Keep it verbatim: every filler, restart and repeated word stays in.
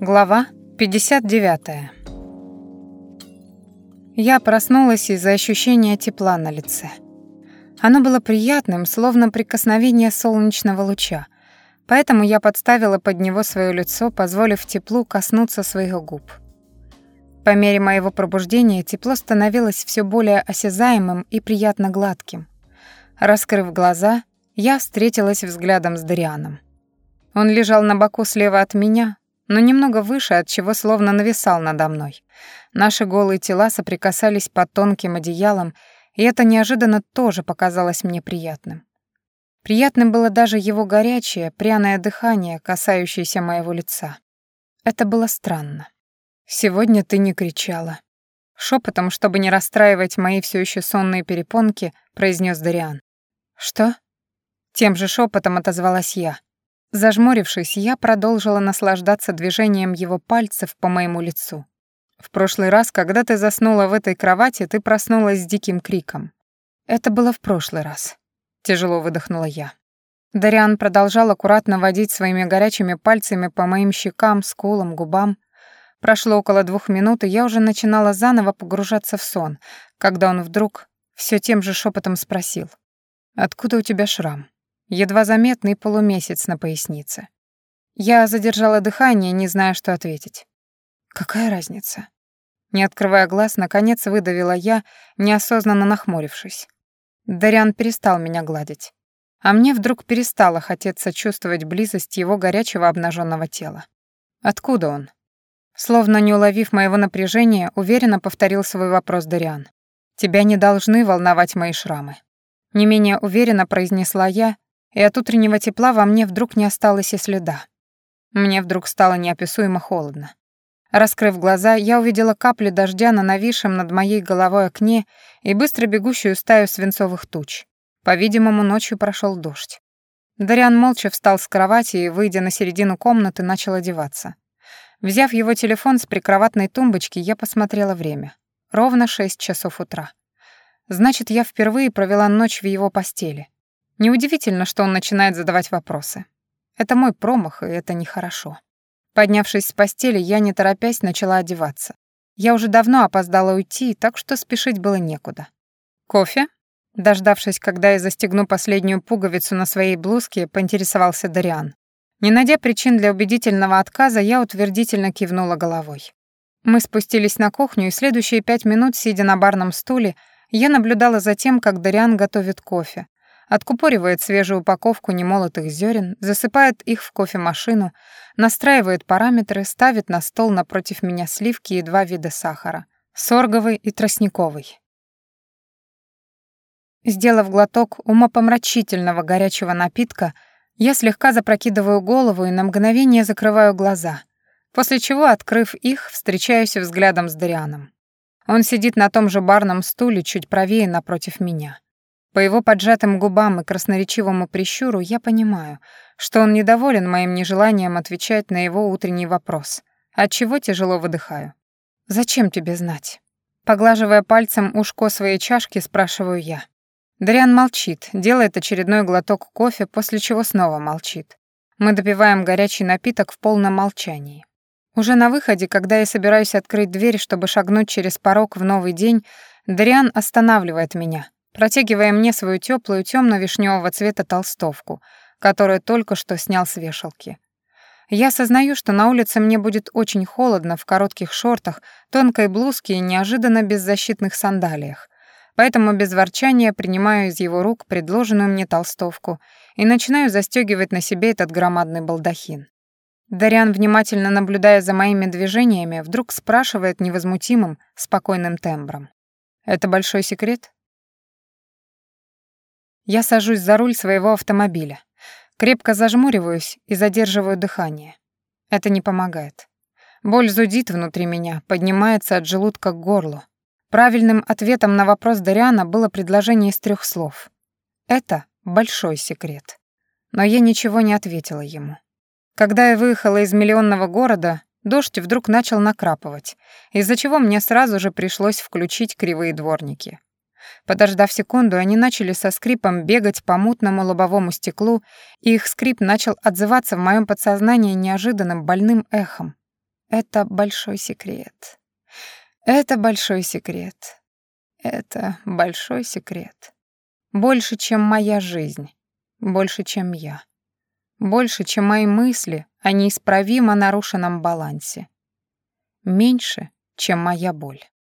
Глава пятьдесят девятая. Я проснулась из-за ощущения тепла на лице. Оно было приятным, словно прикосновение солнечного луча, поэтому я подставила под него свое лицо, позволив теплу коснуться своих губ. По мере моего пробуждения тепло становилось все более осязаемым и приятно гладким. Раскрыв глаза, я встретилась взглядом с Дарианом. Он лежал на боку слева от меня, но немного выше, отчего словно нависал надо мной. Наши голые тела соприкасались под тонким одеялом, и это неожиданно тоже показалось мне приятным. Приятным было даже его горячее, пряное дыхание, касающееся моего лица. Это было странно. «Сегодня ты не кричала». Шепотом, чтобы не расстраивать мои все еще сонные перепонки, произнес Дариан. «Что?» Тем же шепотом отозвалась я. Зажмурившись, я продолжила наслаждаться движением его пальцев по моему лицу. «В прошлый раз, когда ты заснула в этой кровати, ты проснулась с диким криком». «Это было в прошлый раз», — тяжело выдохнула я. Дариан продолжал аккуратно водить своими горячими пальцами по моим щекам, скулам, губам. Прошло около двух минут, и я уже начинала заново погружаться в сон, когда он вдруг все тем же шепотом спросил: «Откуда у тебя шрам?» Едва заметный полумесяц на пояснице. Я задержала дыхание, не зная, что ответить. «Какая разница?» Не открывая глаз, наконец выдавила я, неосознанно нахмурившись. Дариан перестал меня гладить. А мне вдруг перестало хотеться чувствовать близость его горячего обнаженного тела. «Откуда он?» Словно не уловив моего напряжения, уверенно повторил свой вопрос Дариан. «Тебя не должны волновать мои шрамы». Не менее уверенно произнесла я, и от утреннего тепла во мне вдруг не осталось и следа. Мне вдруг стало неописуемо холодно. Раскрыв глаза, я увидела капли дождя на нависшем над моей головой окне и быстро бегущую стаю свинцовых туч. По-видимому, ночью прошел дождь. Дариан молча встал с кровати и, выйдя на середину комнаты, начал одеваться. Взяв его телефон с прикроватной тумбочки, я посмотрела время. Ровно шесть часов утра. Значит, я впервые провела ночь в его постели. Неудивительно, что он начинает задавать вопросы. Это мой промах, и это нехорошо. Поднявшись с постели, я, не торопясь, начала одеваться. Я уже давно опоздала уйти, так что спешить было некуда. «Кофе?» Дождавшись, когда я застегну последнюю пуговицу на своей блузке, поинтересовался Дариан. Не найдя причин для убедительного отказа, я утвердительно кивнула головой. Мы спустились на кухню, и следующие пять минут, сидя на барном стуле, я наблюдала за тем, как Дариан готовит кофе, откупоривает свежую упаковку немолотых зерен, засыпает их в кофемашину, настраивает параметры, ставит на стол напротив меня сливки и два вида сахара — сорговый и тростниковый. Сделав глоток умопомрачительного горячего напитка, я слегка запрокидываю голову и на мгновение закрываю глаза, после чего, открыв их, встречаюсь взглядом с Дарианом. Он сидит на том же барном стуле чуть правее напротив меня. По его поджатым губам и красноречивому прищуру я понимаю, что он недоволен моим нежеланием отвечать на его утренний вопрос, отчего тяжело выдыхаю. «Зачем тебе знать?» Поглаживая пальцем ушко своей чашки, спрашиваю я. Дариан молчит, делает очередной глоток кофе, после чего снова молчит. Мы допиваем горячий напиток в полном молчании. Уже на выходе, когда я собираюсь открыть дверь, чтобы шагнуть через порог в новый день, Дариан останавливает меня, протягивая мне свою теплую темно-вишневого цвета толстовку, которую только что снял с вешалки. Я осознаю, что на улице мне будет очень холодно в коротких шортах, тонкой блузке и неожиданно беззащитных сандалиях, поэтому без ворчания принимаю из его рук предложенную мне толстовку и начинаю застегивать на себе этот громадный балдахин. Дариан, внимательно наблюдая за моими движениями, вдруг спрашивает невозмутимым, спокойным тембром. «Это большой секрет?» Я сажусь за руль своего автомобиля, крепко зажмуриваюсь и задерживаю дыхание. Это не помогает. Боль зудит внутри меня, поднимается от желудка к горлу. Правильным ответом на вопрос Дариана было предложение из трех слов. Это большой секрет. Но я ничего не ответила ему. Когда я выехала из миллионного города, дождь вдруг начал накрапывать, из-за чего мне сразу же пришлось включить кривые дворники. Подождав секунду, они начали со скрипом бегать по мутному лобовому стеклу, и их скрип начал отзываться в моем подсознании неожиданным больным эхом. Это большой секрет. Это большой секрет. Это большой секрет. Больше, чем моя жизнь. Больше, чем я. Больше, чем мои мысли о неисправимо нарушенном балансе. Меньше, чем моя боль.